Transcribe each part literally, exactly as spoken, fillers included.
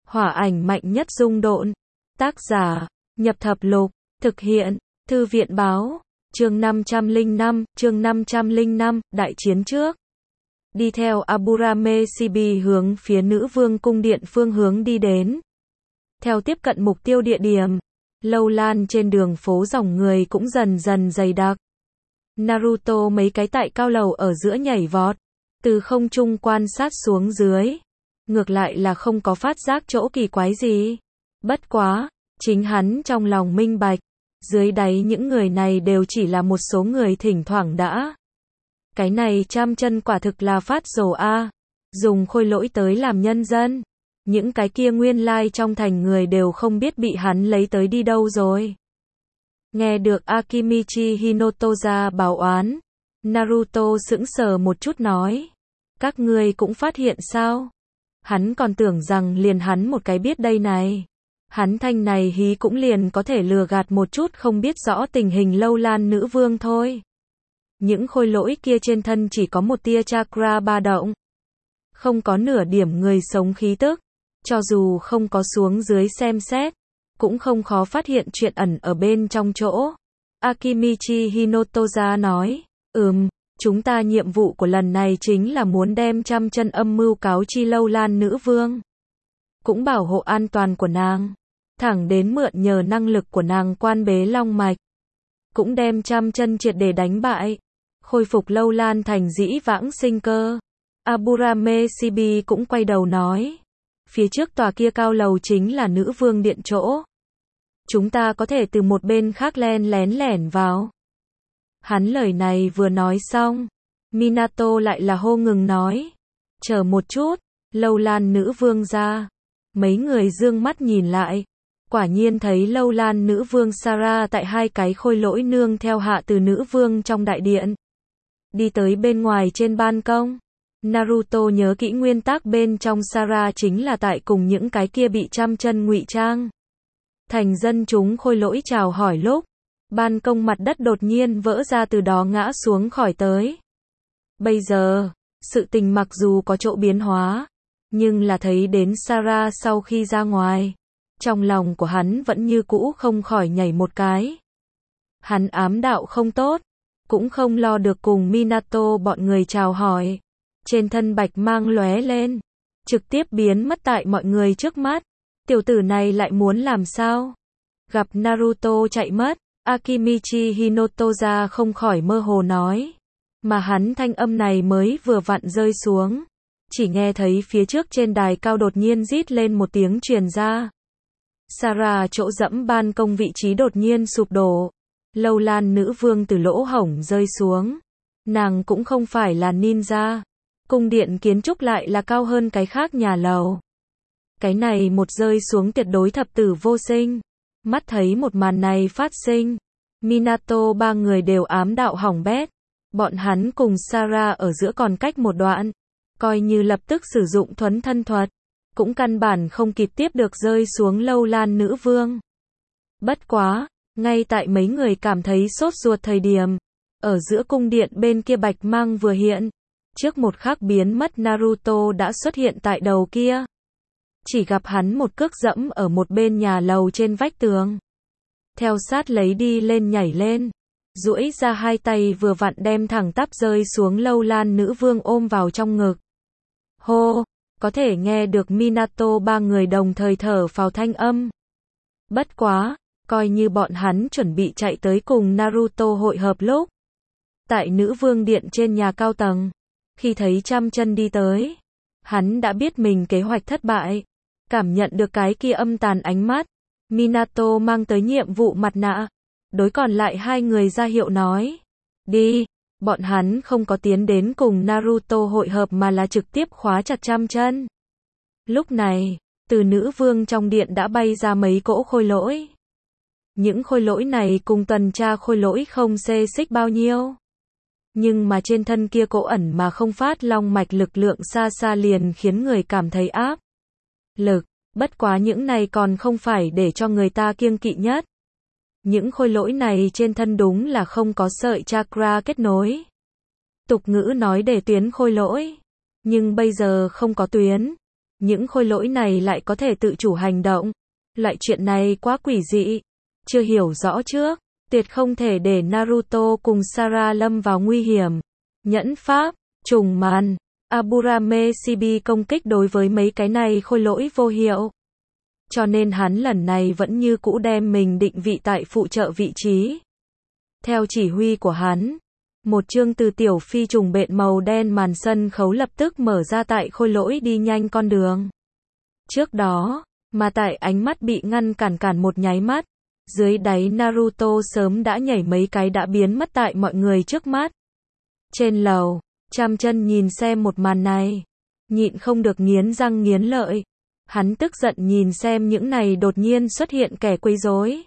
Hỏa ảnh mạnh nhất dung độn. Tác giả, Nhập Thập Lục, thực hiện, Thư viện Báo, chương năm trăm lẻ năm, chương năm trăm lẻ năm, đại chiến trước. Đi theo Aburame-Sibi hướng phía nữ vương cung điện phương hướng đi đến. Theo tiếp cận mục tiêu địa điểm, lâu lan trên đường phố dòng người cũng dần dần dày đặc. Naruto mấy cái tại cao lầu ở giữa nhảy vọt, từ không trung quan sát xuống dưới. Ngược lại là không có phát giác chỗ kỳ quái gì. Bất quá, chính hắn trong lòng minh bạch, dưới đáy những người này đều chỉ là một số người thỉnh thoảng đã. Cái này trăm chân quả thực là phát rồ a, dùng khôi lỗi tới làm nhân dân. Những cái kia nguyên lai trong thành người đều không biết bị hắn lấy tới đi đâu rồi. Nghe được Akimichi Hinotoza báo oán, Naruto sững sờ một chút nói. Các ngươi cũng phát hiện sao? Hắn còn tưởng rằng liền hắn một cái biết đây này. Hắn thanh này hí cũng liền có thể lừa gạt một chút không biết rõ tình hình lâu lan nữ vương thôi. Những khôi lỗi kia trên thân chỉ có một tia chakra ba động. Không có nửa điểm người sống khí tức. Cho dù không có xuống dưới xem xét, cũng không khó phát hiện chuyện ẩn ở bên trong chỗ. Akimichi Hinotoza nói, ừm, chúng ta nhiệm vụ của lần này chính là muốn đem trăm chân âm mưu cáo chi lâu lan nữ vương. Cũng bảo hộ an toàn của nàng. Thẳng đến mượn nhờ năng lực của nàng quan bế long mạch. Cũng đem trăm chân triệt để đánh bại. Khôi phục lâu lan thành dĩ vãng sinh cơ. Aburame-Sibi cũng quay đầu nói. Phía trước tòa kia cao lầu chính là nữ vương điện chỗ. Chúng ta có thể từ một bên khác len lén lẻn vào. Hắn lời này vừa nói xong, Minato lại là hô ngừng nói. Chờ một chút, lâu lan nữ vương ra. Mấy người dương mắt nhìn lại. Quả nhiên thấy lâu lan nữ vương Sara tại hai cái khôi lỗi nương theo hạ từ nữ vương trong đại điện. Đi tới bên ngoài trên ban công. Naruto nhớ kỹ nguyên tắc bên trong Sara chính là tại cùng những cái kia bị trăm chân ngụy trang. Thành dân chúng khôi lỗi chào hỏi lúc. Ban công mặt đất đột nhiên vỡ ra từ đó ngã xuống khỏi tới. Bây giờ, sự tình mặc dù có chỗ biến hóa, nhưng là thấy đến Sara sau khi ra ngoài. Trong lòng của hắn vẫn như cũ không khỏi nhảy một cái. Hắn ám đạo không tốt, cũng không lo được cùng Minato bọn người chào hỏi. Trên thân bạch mang lóe lên, trực tiếp biến mất tại mọi người trước mắt. Tiểu tử này lại muốn làm sao? Gặp Naruto chạy mất, Akimichi Hinotoza không khỏi mơ hồ nói. Mà hắn thanh âm này mới vừa vặn rơi xuống. Chỉ nghe thấy phía trước trên đài cao đột nhiên rít lên một tiếng truyền ra. Sara chỗ dẫm ban công vị trí đột nhiên sụp đổ. Lâu lan nữ vương từ lỗ hổng rơi xuống. Nàng cũng không phải là ninja. Cung điện kiến trúc lại là cao hơn cái khác nhà lầu. Cái này một rơi xuống tuyệt đối thập tử vô sinh. Mắt thấy một màn này phát sinh. Minato ba người đều ám đạo hỏng bét. Bọn hắn cùng Sara ở giữa còn cách một đoạn. Coi như lập tức sử dụng thuấn thân thuật. Cũng căn bản không kịp tiếp được rơi xuống lâu lan nữ vương. Bất quá, ngay tại mấy người cảm thấy sốt ruột thời điểm. Ở giữa cung điện bên kia bạch mang vừa hiện. Trước một khắc biến mất Naruto đã xuất hiện tại đầu kia. Chỉ gặp hắn một cước dẫm ở một bên nhà lầu trên vách tường. Theo sát lấy đi lên nhảy lên. Duỗi ra hai tay vừa vặn đem thẳng tắp rơi xuống lâu lan nữ vương ôm vào trong ngực. Hô, có thể nghe được Minato ba người đồng thời thở phào thanh âm. Bất quá, coi như bọn hắn chuẩn bị chạy tới cùng Naruto hội hợp lúc. Tại nữ vương điện trên nhà cao tầng. Khi thấy trăm chân đi tới, hắn đã biết mình kế hoạch thất bại. Cảm nhận được cái kia âm tàn ánh mắt, Minato mang tới nhiệm vụ mặt nạ. Đối còn lại hai người ra hiệu nói. Đi, bọn hắn không có tiến đến cùng Naruto hội hợp mà là trực tiếp khóa chặt trăm chân. Lúc này, từ nữ vương trong điện đã bay ra mấy cỗ khôi lỗi. Những khôi lỗi này cùng tuần tra khôi lỗi không xê xích bao nhiêu. Nhưng mà trên thân kia cỗ ẩn mà không phát long mạch lực lượng xa xa liền khiến người cảm thấy áp lực. Bất quá những này còn không phải để cho người ta kiêng kỵ nhất. Những khôi lỗi này trên thân đúng là không có sợi chakra kết nối. Tục ngữ nói để tuyến khôi lỗi. Nhưng bây giờ không có tuyến. những khôi lỗi này lại có thể tự chủ hành động. Loại chuyện này quá quỷ dị. Chưa hiểu rõ trước, tuyệt không thể để Naruto cùng Sarah lâm vào nguy hiểm. Nhẫn pháp, trùng màn, Aburame Chibi công kích đối với mấy cái này khôi lỗi vô hiệu. Cho nên hắn lần này vẫn như cũ đem mình định vị tại phụ trợ vị trí. Theo chỉ huy của hắn, một chương từ tiểu phi trùng bện màu đen màn sân khấu lập tức mở ra tại khôi lỗi đi nhanh con đường. Trước đó, mà tại ánh mắt bị ngăn cản cản một nháy mắt, dưới đáy Naruto sớm đã nhảy mấy cái đã biến mất tại mọi người trước mắt. Trên lầu, Cham Chân nhìn xem một màn này, nhịn không được nghiến răng nghiến lợi. Hắn tức giận nhìn xem những này đột nhiên xuất hiện kẻ quấy rối.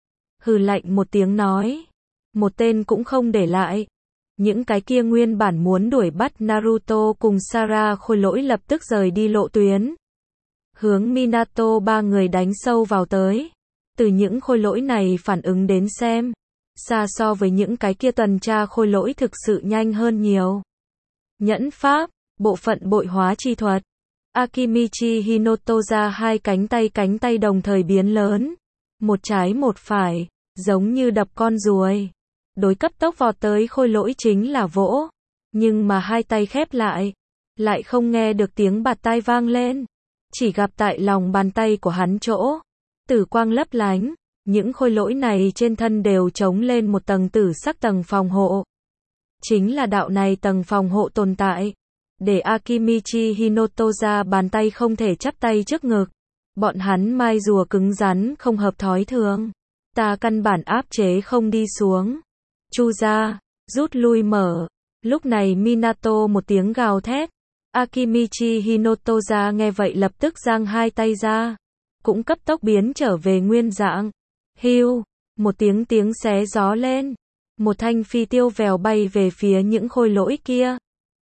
Hừ lạnh một tiếng nói, một tên cũng không để lại. Những cái kia nguyên bản muốn đuổi bắt Naruto cùng Sarah khôi lỗi lập tức rời đi lộ tuyến. Hướng Minato ba người đánh sâu vào tới. Từ những khôi lỗi này phản ứng đến xem, xa so với những cái kia tuần tra khôi lỗi thực sự nhanh hơn nhiều. Nhẫn pháp, bộ phận bội hóa chi thuật. Akimichi Hinotoza hai cánh tay cánh tay đồng thời biến lớn. Một trái một phải, giống như đập con ruồi. Đối cấp tốc vọt tới khôi lỗi chính là vỗ. Nhưng mà hai tay khép lại, lại không nghe được tiếng bạt tai vang lên. Chỉ gặp tại lòng bàn tay của hắn chỗ, tử quang lấp lánh. Những khôi lỗi này trên thân đều trống lên một tầng tử sắc tầng phòng hộ. Chính là đạo này tầng phòng hộ tồn tại. Để Akimichi Hinotoza bàn tay không thể chắp tay trước ngực. Bọn hắn mai rùa cứng rắn không hợp thói thường. Ta căn bản áp chế không đi xuống. Chu ra, rút lui mở. Lúc này Minato một tiếng gào thét. Akimichi Hinotoza nghe vậy lập tức giang hai tay ra. Cũng cấp tốc biến trở về nguyên dạng. Hiu, một tiếng tiếng xé gió lên. Một thanh phi tiêu vèo bay về phía những khôi lỗi kia.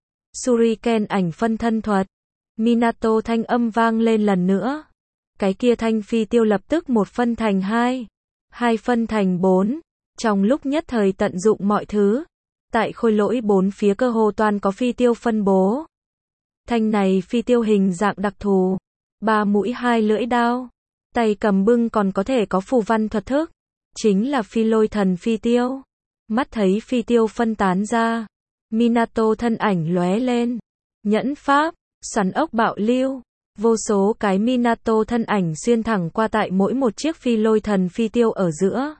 Shuriken ảnh phân thân thuật. Minato thanh âm vang lên lần nữa. Cái kia thanh phi tiêu lập tức một phân thành hai. Hai phân thành bốn. Trong lúc nhất thời tận dụng mọi thứ. Tại khôi lỗi bốn phía cơ hồ toàn có phi tiêu phân bố. Thanh này phi tiêu hình dạng đặc thù. Ba mũi hai lưỡi đao. Tay cầm bưng còn có thể có phù văn thuật thức. Chính là phi lôi thần phi tiêu. Mắt thấy phi tiêu phân tán ra. Minato thân ảnh lóe lên. Nhẫn pháp, xoắn ốc bạo lưu. Vô số cái Minato thân ảnh xuyên thẳng qua tại mỗi một chiếc phi lôi thần phi tiêu ở giữa.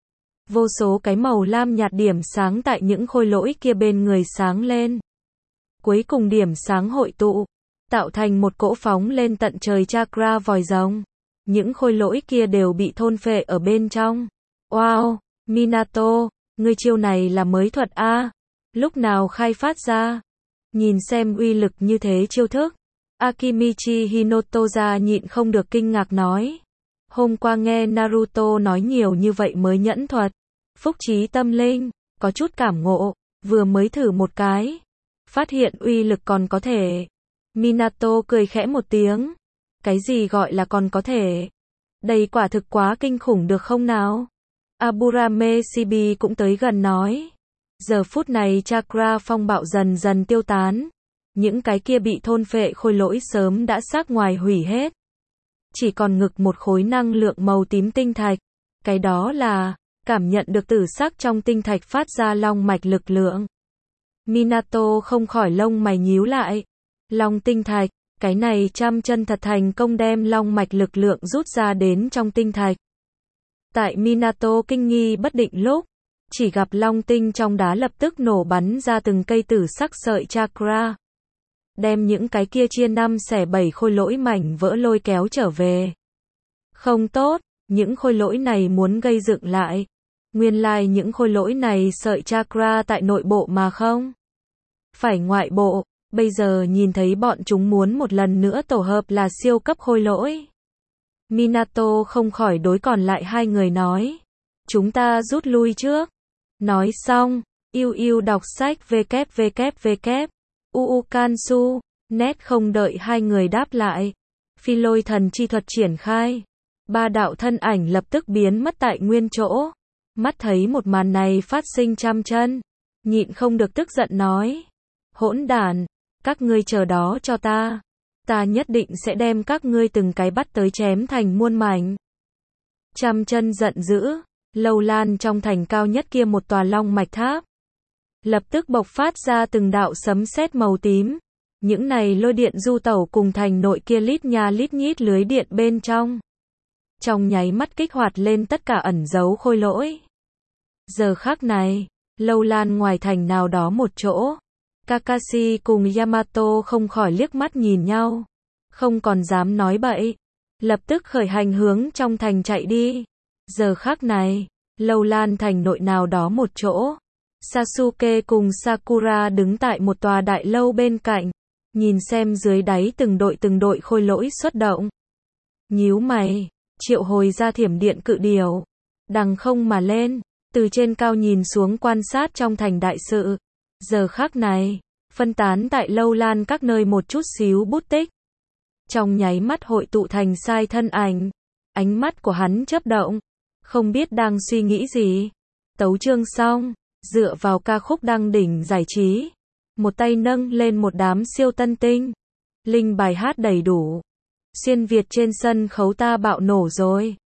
Vô số cái màu lam nhạt điểm sáng tại những khôi lỗi kia bên người sáng lên. Cuối cùng điểm sáng hội tụ, tạo thành một cỗ phóng lên tận trời chakra vòi rồng. Những khôi lỗi kia đều bị thôn phệ ở bên trong. Wow, Minato, ngươi chiêu này là mới thuật a? Lúc nào khai phát ra? Nhìn xem uy lực như thế chiêu thức. Akimichi Hinotoza nhịn không được kinh ngạc nói. Hôm qua nghe Naruto nói nhiều như vậy mới nhẫn thuật. Phúc trí tâm linh, có chút cảm ngộ, vừa mới thử một cái. Phát hiện uy lực còn có thể. Minato cười khẽ một tiếng. Cái gì gọi là còn có thể? Đây quả thực quá kinh khủng được không nào? Aburame Chibi cũng tới gần nói. Giờ phút này chakra phong bạo dần dần tiêu tán. Những cái kia bị thôn phệ khôi lỗi sớm đã xác ngoài hủy hết. Chỉ còn ngực một khối năng lượng màu tím tinh thạch. Cái đó là, cảm nhận được tử sắc trong tinh thạch phát ra long mạch lực lượng. Minato không khỏi lông mày nhíu lại. Long tinh thạch, cái này Cham Chân thật thành công đem long mạch lực lượng rút ra đến trong tinh thạch. Tại Minato kinh nghi bất định lúc, chỉ gặp long tinh trong đá lập tức nổ bắn ra từng cây tử sắc sợi chakra. Đem những cái kia chia năm xẻ bảy khôi lỗi mảnh vỡ lôi kéo trở về. Không tốt, những khôi lỗi này muốn gây dựng lại. Nguyên lai những khôi lỗi này sợi chakra tại nội bộ mà không phải ngoại bộ. Bây giờ nhìn thấy bọn chúng muốn một lần nữa tổ hợp là siêu cấp khôi lỗi. Minato không khỏi đối còn lại hai người nói. Chúng ta rút lui trước. Nói xong, yêu yêu đọc sách www. Uu Kansu, nét không đợi hai người đáp lại. Phi lôi thần chi thuật triển khai. Ba đạo thân ảnh lập tức biến mất tại nguyên chỗ. Mắt thấy một màn này phát sinh Cham Chân. Nhịn không được tức giận nói. Hỗn đản, các ngươi chờ đó cho ta. Ta nhất định sẽ đem các ngươi từng cái bắt tới chém thành muôn mảnh. Trăm chân giận dữ, Lâu Lan trong thành cao nhất kia một tòa long mạch tháp. Lập tức bộc phát ra từng đạo sấm sét màu tím. Những này lôi điện du tẩu cùng thành nội kia lít nha lít nhít lưới điện bên trong. Trong nháy mắt kích hoạt lên tất cả ẩn giấu khôi lỗi. Giờ khắc này, Lâu Lan ngoài thành nào đó một chỗ. Kakashi cùng Yamato không khỏi liếc mắt nhìn nhau. Không còn dám nói bậy. Lập tức khởi hành hướng trong thành chạy đi. Giờ khắc này, Lâu Lan thành nội nào đó một chỗ. Sasuke cùng Sakura đứng tại một tòa đại lâu bên cạnh. Nhìn xem dưới đáy từng đội từng đội khôi lỗi xuất động. Nhíu mày, triệu hồi ra thiểm điện cự điểu. Đằng không mà lên, từ trên cao nhìn xuống quan sát trong thành đại sự. Giờ khắc này, phân tán tại Lâu Lan các nơi một chút xíu bút tích. Trong nháy mắt hội tụ thành sai thân ảnh. Ánh mắt của hắn chớp động, không biết đang suy nghĩ gì. Tấu chương xong, dựa vào ca khúc đăng đỉnh giải trí. Một tay nâng lên một đám siêu tân tinh. Linh bài hát đầy đủ. Xuyên Việt trên sân khấu ta bạo nổ rồi.